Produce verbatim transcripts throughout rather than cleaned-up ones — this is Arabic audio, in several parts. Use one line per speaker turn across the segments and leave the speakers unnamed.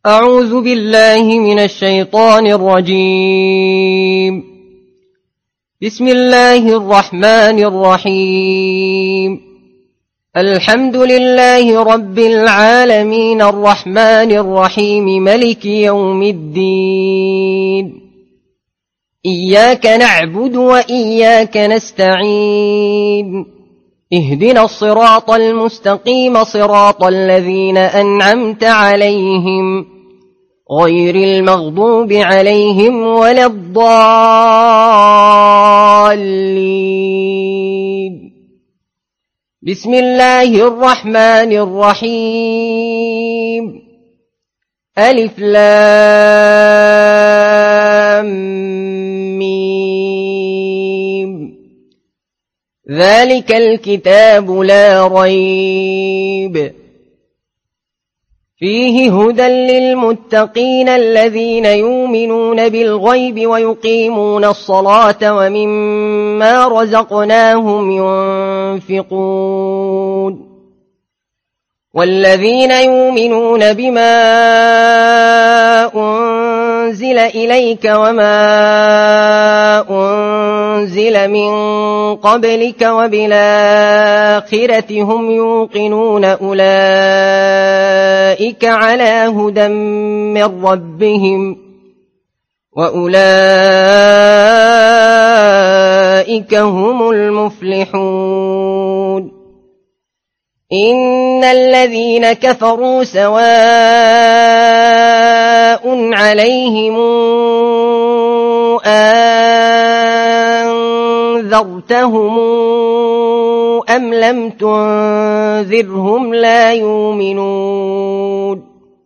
أعوذ بالله من الشيطان الرجيم. بسم الله الرحمن الرحيم. الحمد لله رب العالمين الرحمن الرحيم ملك يوم الدين. إياك نعبد وإياك نستعين. اهدنا الصراط المستقيم صراط الذين أنعمت عليهم غير المغضوب عليهم ولا الضالين. بسم الله الرحمن الرحيم. ألف لام ميم. ذلك الكتاب لا ريب فيه هدى للمتقين الذين يؤمنون بالغيب ويقيمون الصلاة ومما رزقناهم ينفقون والذين يؤمنون بما أنزل إليك وما أنزل من قبلك وبالآخرة هم يوقنون أولئك على هدى من ربهم وأولئك هم المفلحون. إن الذين كفروا سواء عليهم أنذرتهم أم لم تنذرهم لا يؤمنون.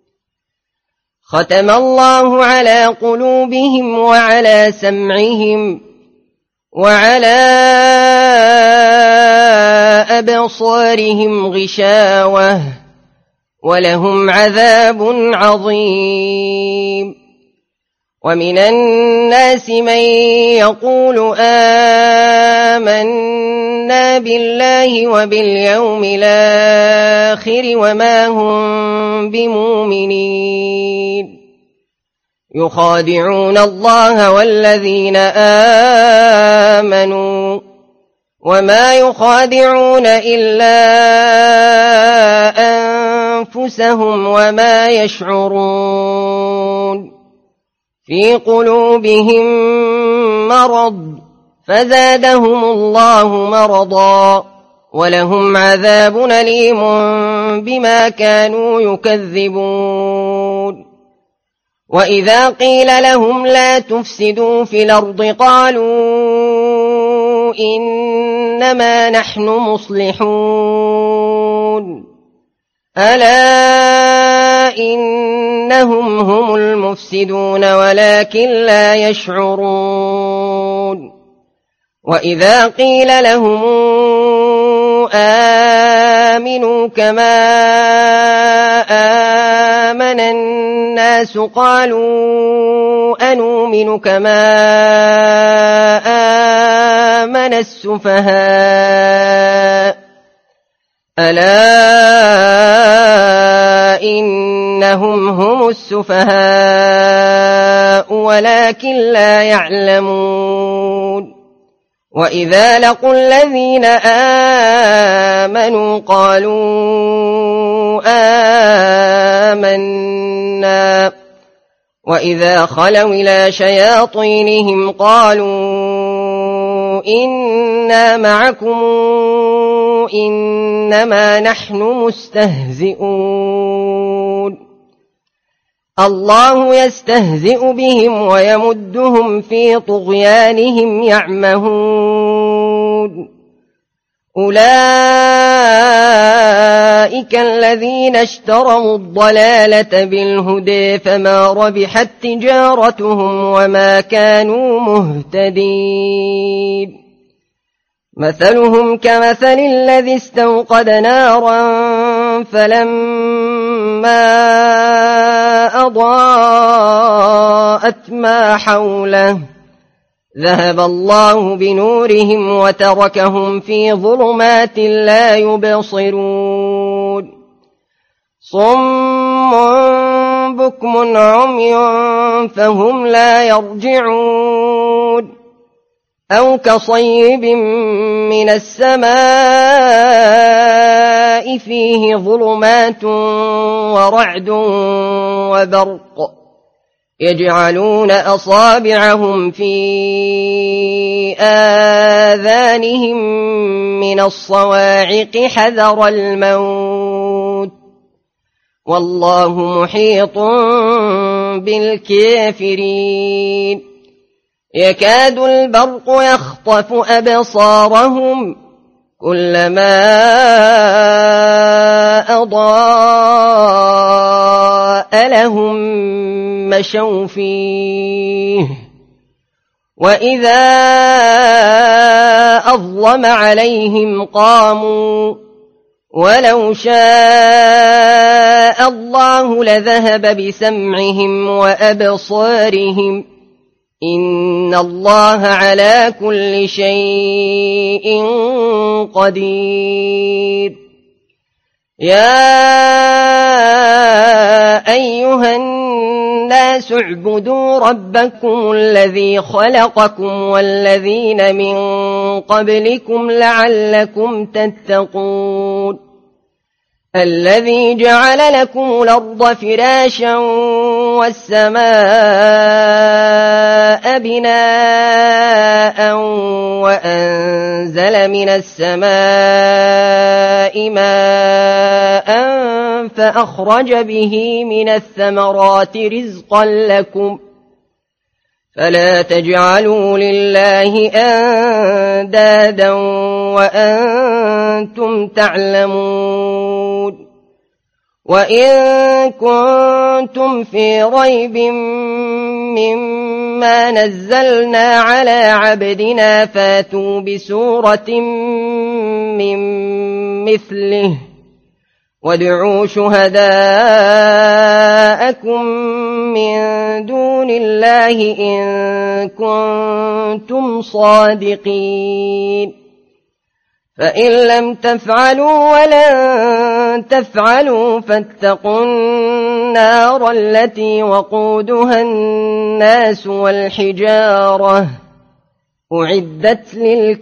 ختم الله على قلوبهم وعلى سمعهم وعلى أبصارهم غشاوة ولهم عذاب عظيم. ومن الناس من يقول آمنا بالله وباليوم الآخر وما هم بمؤمنين يخادعون الله والذين آمنوا وما يخادعون إلا أنفسهم وما يشعرون. في قلوبهم مرض فزادهم الله مرضا ولهم عذاب أليم بما كانوا يكذبون. وإذا قيل لهم لا تفسدوا في الأرض قالوا إنما نحن مصلحون ألا إنهم هم المفسدون ولكن لا يشعرون. وإذا قيل لهم آمنوا كما آمن الناس قالوا أنؤمن كما آمن السفهاء ألا إنهم هم السفهاء ولكن لا يعلمون. وإذا لقوا الذين آمنوا قالوا آمنا وإذا خلوا إلى شياطينهم قالوا إنا معكم إنما نحن مستهزئون. الله يستهزئ بهم ويمدهم في طغيانهم يعمهون. أولئك الذين اشتروا الضلالة بالهدى فما ربحت تجارتهم وما كانوا مهتدين. مثلهم كمثل الذي استوقد نارا فلما أضاءت ما حوله ذهب الله بنورهم وتركهم في ظلمات لا يبصرون. صم بكم عمي فهم لا يرجعون أو كصيب من السماء فيه ظلمات ورعد وبرق يجعلون أصابعهم في آذانهم من الصواعق حذر الموت والله محيط بالكافرين يكاد البرق يخطف أبصارهم كلما أضاء لهم مشوا فيه وإذا أظلم عليهم قاموا ولو شاء الله لذهب بسمعهم وأبصارهم إن الله على كل شيء قدير يا أيها الناس اعبدوا ربكم الذي خلقكم والذين من قبلكم لعلكم تتقون الذي جعل لكم الأرض فراشا والسماء بناء وأنزل من السماء ماء فأخرج به من الثمرات رزقا لكم فلا تجعلوا لله أندادا وأنتم تعلمون وإن كنتم في ريب مما نزلنا على عبدنا فاتوا بسورة من مثله وادعوا شهداءكم من دون الله إن كنتم صادقين فإن لم تفعلوا ولن تفعلوا فاتقوا النار التي وقودها الناس والحجارة أعدت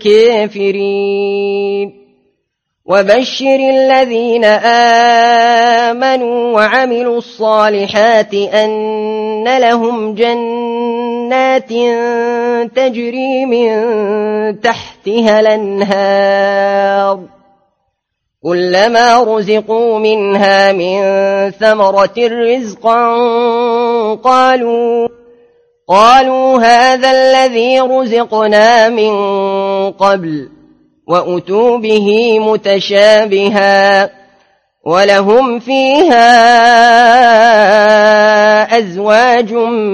للكافرين وبشر الذين آمنوا وعملوا الصالحات أن لهم جنات تجري من تحتها الأنهار كلما رزقوا منها من ثمرة رزقا قالوا قالوا هذا الذي رزقنا من قبل وأتوا به متشابها ولهم فيها أزواج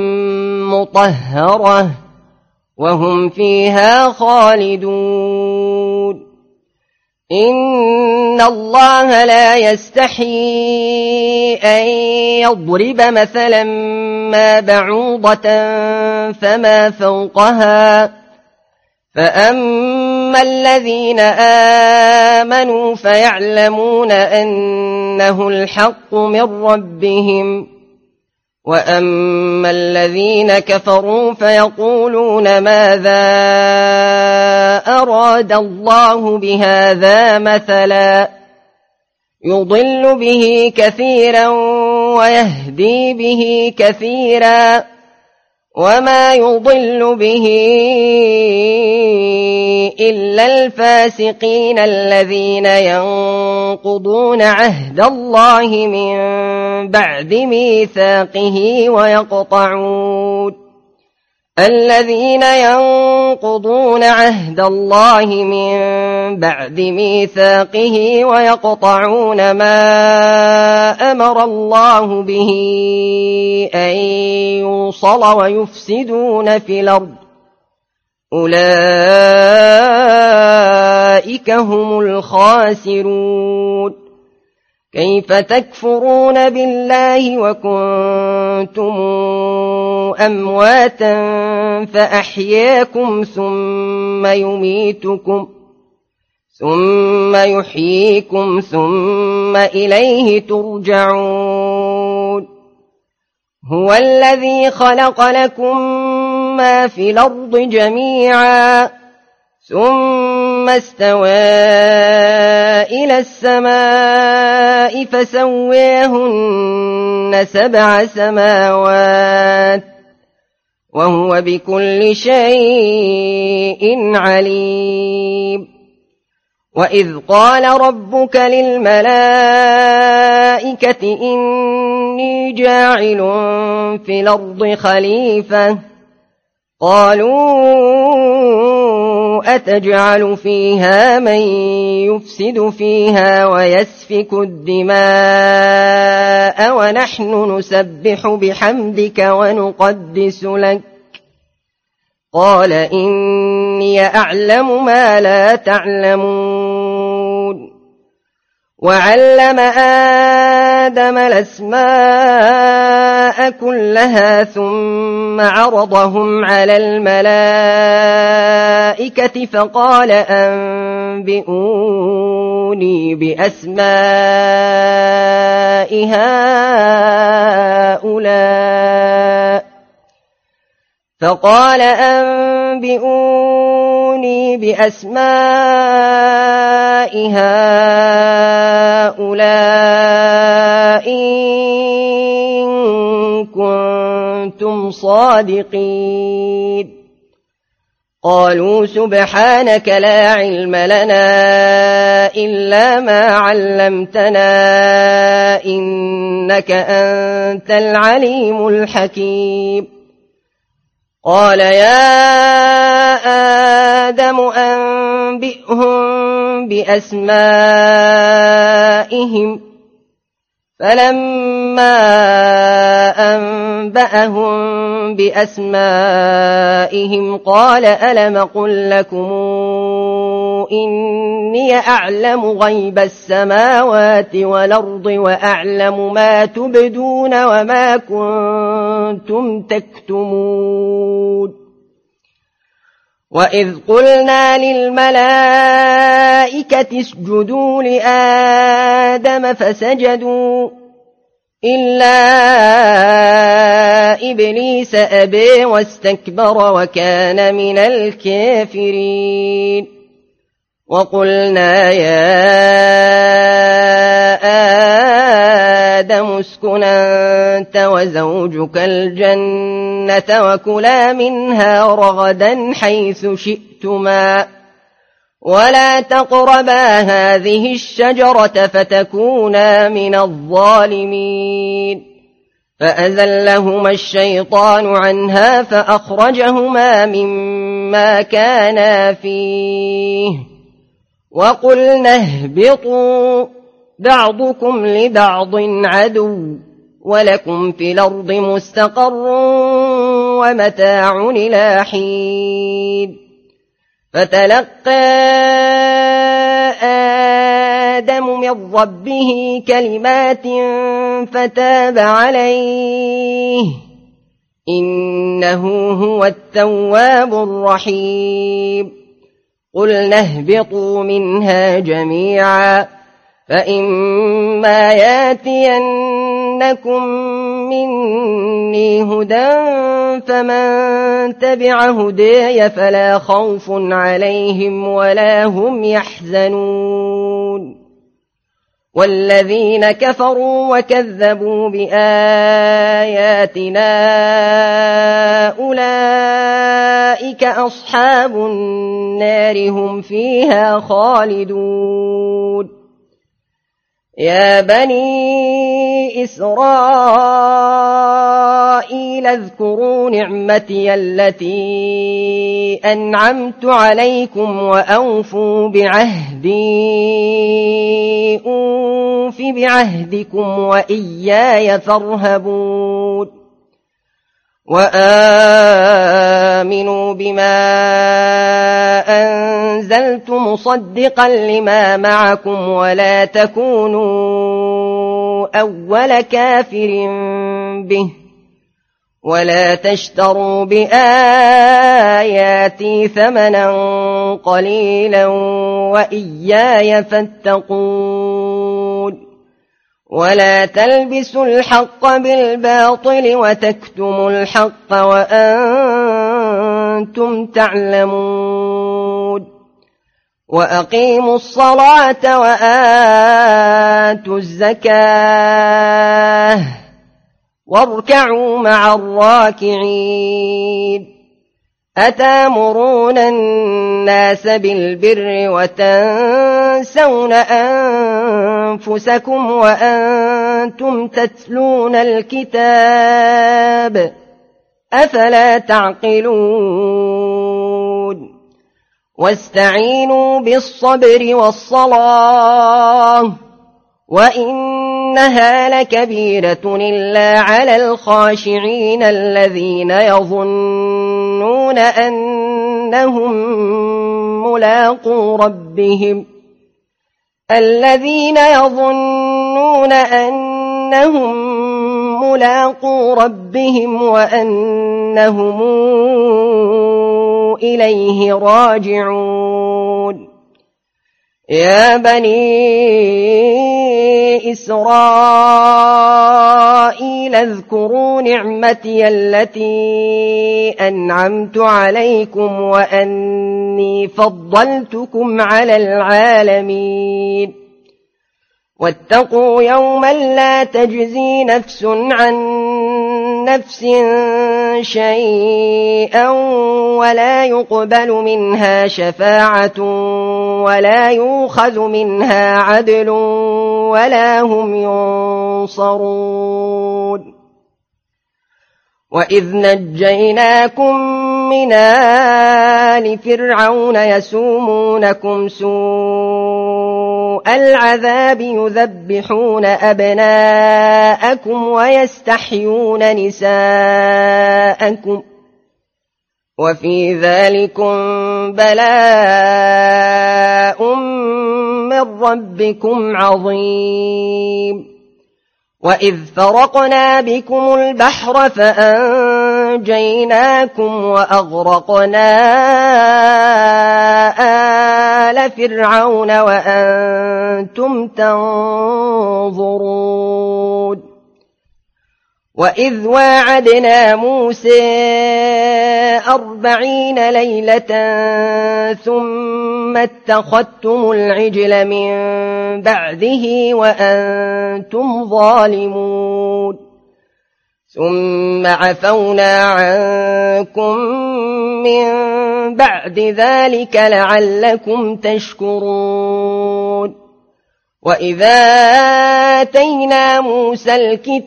مطهرة وهم فيها خالدون إن الله لا يستحيي أن يضرب مثلا ما بعوضة فما فوقها فأما الذين آمنوا فيعلمون أنه الحق من ربهم وأما الذين كفروا فيقولون ماذا أراد الله بهذا مثلا يضل به كثيرا ويهدي به كثيرا وما يضل به إلا الفاسقين الذين ينقضون عهد الله من بعد ميثاقه ويقطعون الذين ينقضون عهد الله من بعد ميثاقه ويقطعون ما أمر الله به أن يوصل ويفسدون في الأرض أولئك هم الخاسرون كيف تكفرون بالله وكنتم أمواتا فأحياكم ثم يميتكم ثم يحييكم ثم إليه ترجعون هو الذي خلق لكم ما في الأرض جميعا ثم استوى إلى السماء فسويهن سبع سماوات وهو بكل شيء عليم وإذ قال ربك للملائكة إني جاعل في الأرض خليفة قالوا أتجعل فيها من يفسد فيها ويسفك الدماء ونحن نسبح بحمدك ونقدس لك قال إني أعلم ما لا تعلمون وعلم آدم الأسماء كلها ثم عرضهم على الملائكة فقال أنبئوني بأسماء هؤلاء فقال أنبئوني بأسماء هؤلاء إن كنتم صادقين قالوا سبحانك لا علم لنا إلا ما علمتنا إنك أنت العليم الحكيم قال يا آدم أنبئهم بأسمائهم فلما أنبأهم بأسمائهم قال ألم قل لكم إني أعلم غيب السماوات والأرض وأعلم ما تبدون وما كنتم تكتمون وإذ قلنا للملائكة اسجدوا لآدم فسجدوا إلا إبليس أبى واستكبر وكان من الكافرين وقلنا يا آدم اسكن أنت وزوجك الجنة وكلا منها رغدا حيث شئتما ولا تقربا هذه الشجرة فتكونا من الظالمين فأزلهما الشيطان عنها فأخرجهما مما كانا فيه وقلنا اهبطوا بعضكم لبعض عدو ولكم في الأرض مستقر ومتاع إلى حين فتلقى آدم من ربه كلمات فتاب عليه إنه هو التواب الرحيم قلنا اهبطوا منها جميعا فإما ياتينكم مني هدى فمن تبع هداي فلا خوف عليهم ولا هم يحزنون والذين كفروا وكذبوا بآياتنا أولئك أصحاب النار هم فيها خالدون يا بني إسرائيل اذكروا نعمتي التي أنعمت عليكم وأوفوا بعهدي أوف بعهدكم وإياي فارهبون وآمنوا بما أنزلت مصدقا لما معكم ولا تكونوا أول كافر به ولا تشتروا بآياتي ثمنا قليلا وإياي فاتقون ولا تلبسوا الحق بالباطل وتكتموا الحق وأنتم تعلمون وأقيموا الصلاة وآتوا الزكاة واركعوا مع الراكعين أتامرون الناس بالبر وتنسون أنفسكم وأنتم تتلون الكتاب أفلا تعقلون واستعينوا بالصبر والصلاة وإنها لكبيرة إلا على الخاشعين الذين يظنون أنهم ملاقو ربهم الذين يظنون أنهم ملاقو ربهم وأنهم إليه راجعون يا بني إسرائيل اذكروا نعمتي التي أنعمت عليكم وأني فضلتكم على العالمين واتقوا يوما لا تجزي نفس عن نفس شيئا ولا يقبل منها شفاعة ولا يؤخذ منها عدل ولا هم ينصرون وإذ نجيناكم من آل فرعون يسومونكم سوء العذاب يذبحون أبناءكم ويستحيون نساءكم وفي ذلكم بلاء من ربكم عظيم وإذ فرقنا بكم البحر فأنجيناكم وأغرقنا آل فرعون وأنتم تنظرون وإذ واعدنا موسى أربعين ليلة ثم اتخذتم العجل من بعده وأنتم ظالمون ثم عفونا عنكم من بعد ذلك لعلكم تشكرون وإذا آتينا موسى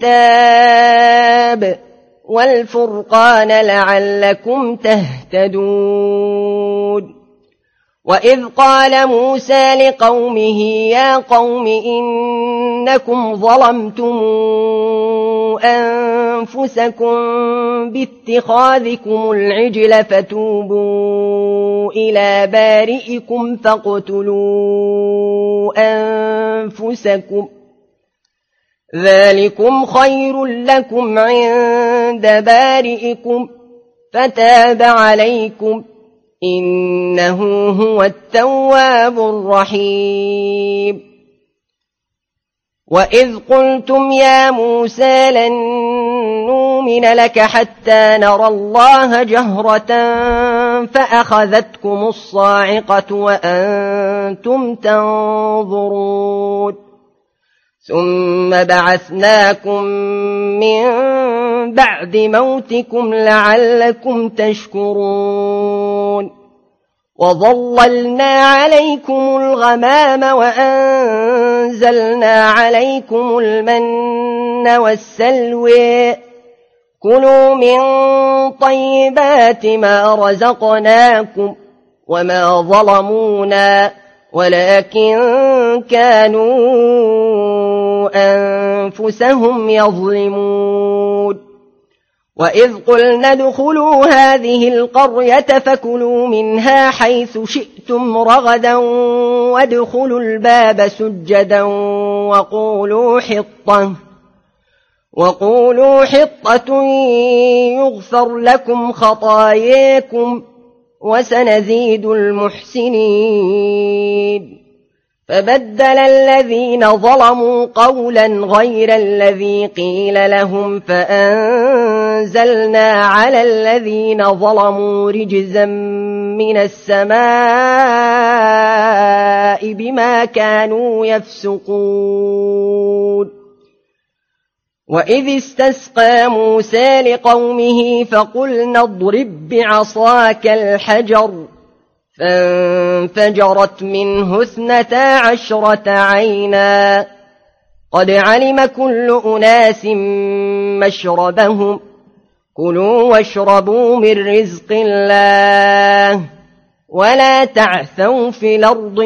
الكتاب والفرقان لعلكم تهتدون وإذ قال موسى لقومه يا قوم إنكم ظلمتم أنفسكم باتخاذكم العجل فتوبوا إلى بارئكم فاقتلوا أنفسكم ذلكم خير لكم عند بارئكم فتاب عليكم إنه هو التواب الرحيم وإذ قلتم يا موسى لن نؤمن لك حتى نرى الله جهرة فأخذتكم الصاعقة وأنتم تنظرون ثم بعثناكم من بعد موتكم لعلكم تشكرون وظللنا عليكم الغمام وأنزلنا عليكم المن والسلوى كلوا من طيبات ما رزقناكم وما ظلمونا ولكن كانوا أنفسهم يظلمون وإذ قلنا ادخلوا هذه القرية فكلوا منها حيث شئتم رغدا وادخلوا الباب سجدا وقولوا حطة وقولوا حطة يغفر لكم خطاياكم وسنزيد المحسنين فبدل الذين ظلموا قولا غير الذي قيل لهم فأنزلنا على الذين ظلموا رجزا من السماء بما كانوا يفسقون وإذ استسقى موسى لقومه فقلنا اضرب بعصاك الحجر فانفجرت منه اثنتا عشرة عينا قد علم كل أناس مشربهم كلوا واشربوا من رزق الله ولا تعثوا في الأرض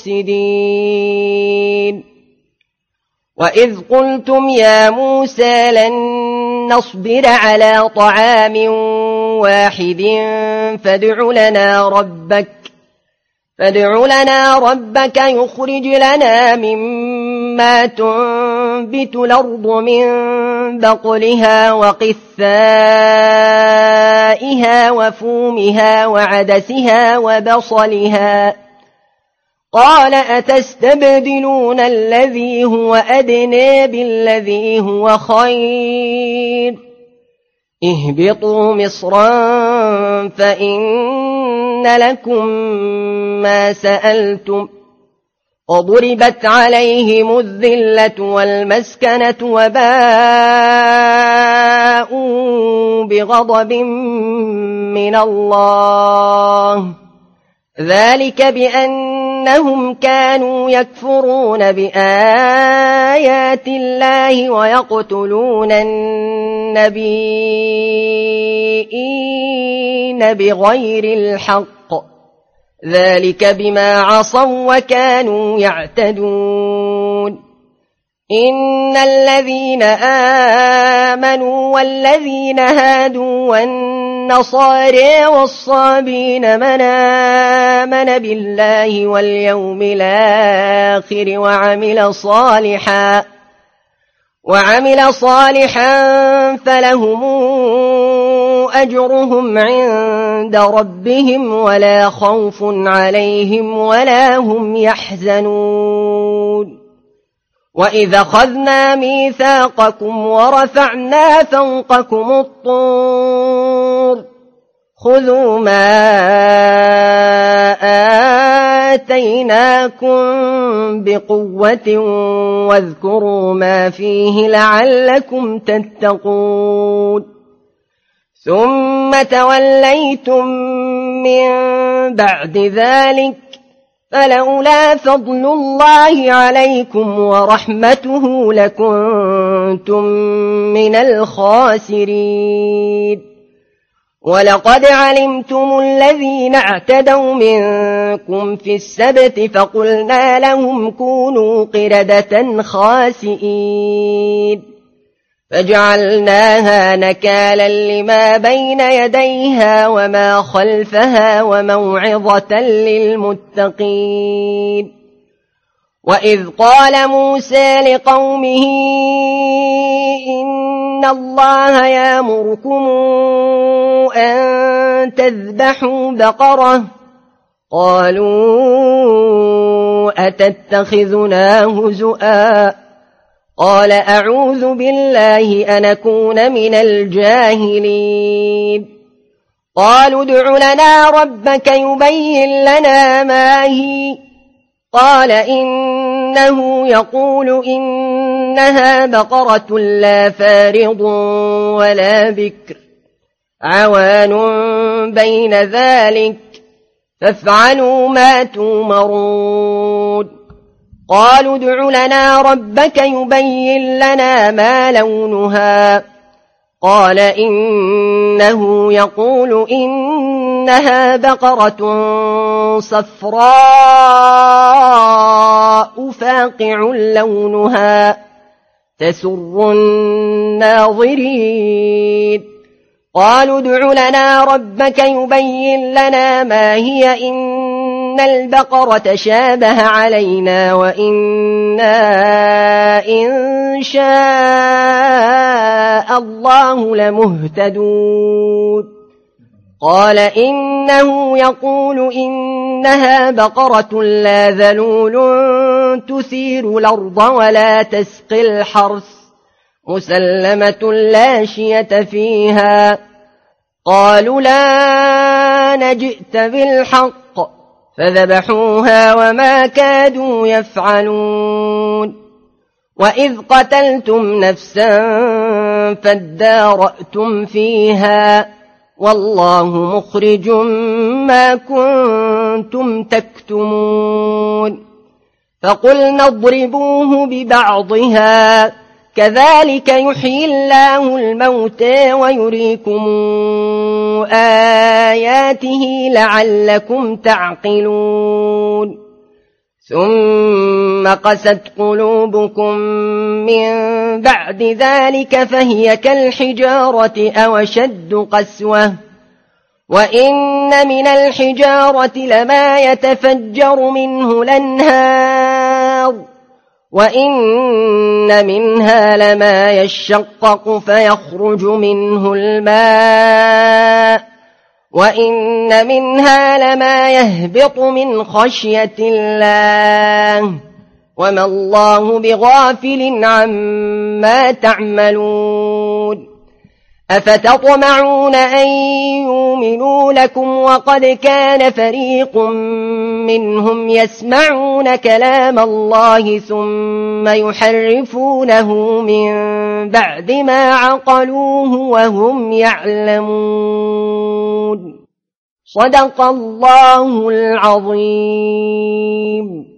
مفسدين وإذ قلتم يا موسى لن نصبر على طعام واحد فادع لنا ربك فادع لنا ربك يخرج لنا مما تنبت الأرض من بقلها وقثائها وفومها وعدسها وبصلها قال أتستبدلون الذي هو أدنى بالذي هو خير اهبطوا مصرا فإن لكم ما سألتم وضربت عليهم الذلة والمسكنة وباءوا بغضب من الله ذلك بأنهم كانوا يكفرون بآيات الله ويقتلون النبيين بغير الحق ذلك بما عصوا وكانوا يعتدون إن الذين آمنوا والذين هادوا والنصارى والصابين من آمن بالله واليوم الآخر وعمل صالحا وعمل صالحا فلهم أجرهم عند ربهم ولا خوف عليهم ولا هم يحزنون وإذا أخذنا ميثاقكم ورفعنا فوقكم الطور خذوا ما آتيناكم بقوة واذكروا ما فيه لعلكم تتقون ثم توليتم من بعد ذلك فلولا فضل الله عليكم ورحمته لكنتم من الخاسرين ولقد علمتم الذين اعتدوا منكم في السبت فقلنا لهم كونوا قردة خاسئين فجعلناها نكالا لما بين يديها وما خلفها وموعظة للمتقين وإذ قال موسى لقومه إن الله يأمركم أن تذبحوا بقرة قالوا أتتخذنا هزؤا قال أعوذ بالله أن أكون من الجاهلين قالوا ادع لنا ربك يبين لنا ما هي قال إنه يقول إنها بقرة لا فارض ولا بكر عوان بين ذلك فافعلوا ما تومرون قالوا ادع لنا ربك يبين لنا ما لونها قال إنه يقول إنها بقرة صفراء فاقع لونها تسر الناظرين قالوا ادع لنا ربك يبين لنا ما هي إن البقرة شابه علينا وإنا إن شاء الله لمهتدون قال إنه يقول إنها بقرة لا ذلول تثير الأرض ولا تسقي الحرث مسلمة لا شية فيها قالوا لا نجئت بالحق فذبحوها وما كادوا يفعلون وإذ قتلتم نفسا فادارأتم فيها والله مخرج ما كنتم تكتمون فقلنا اضربوه ببعضها كذلك يحيي الله الموتى ويريكم آياته لعلكم تعقلون ثم قست قلوبكم من بعد ذلك فهي كالحجارة أو شد قسوة وإن من الحجارة لما يتفجر منه الأنهار وإن منها لما يشقق فيخرج منه الماء وإن منها لما يهبط من خشية الله وما الله بغافل عما تعملون أفتطمعون أن يؤمنوا لكم وقد كان فريق منهم يسمعون كلام الله ثم يحرفونه من بعد ما عقلوه وهم يعلمون صدق الله العظيم.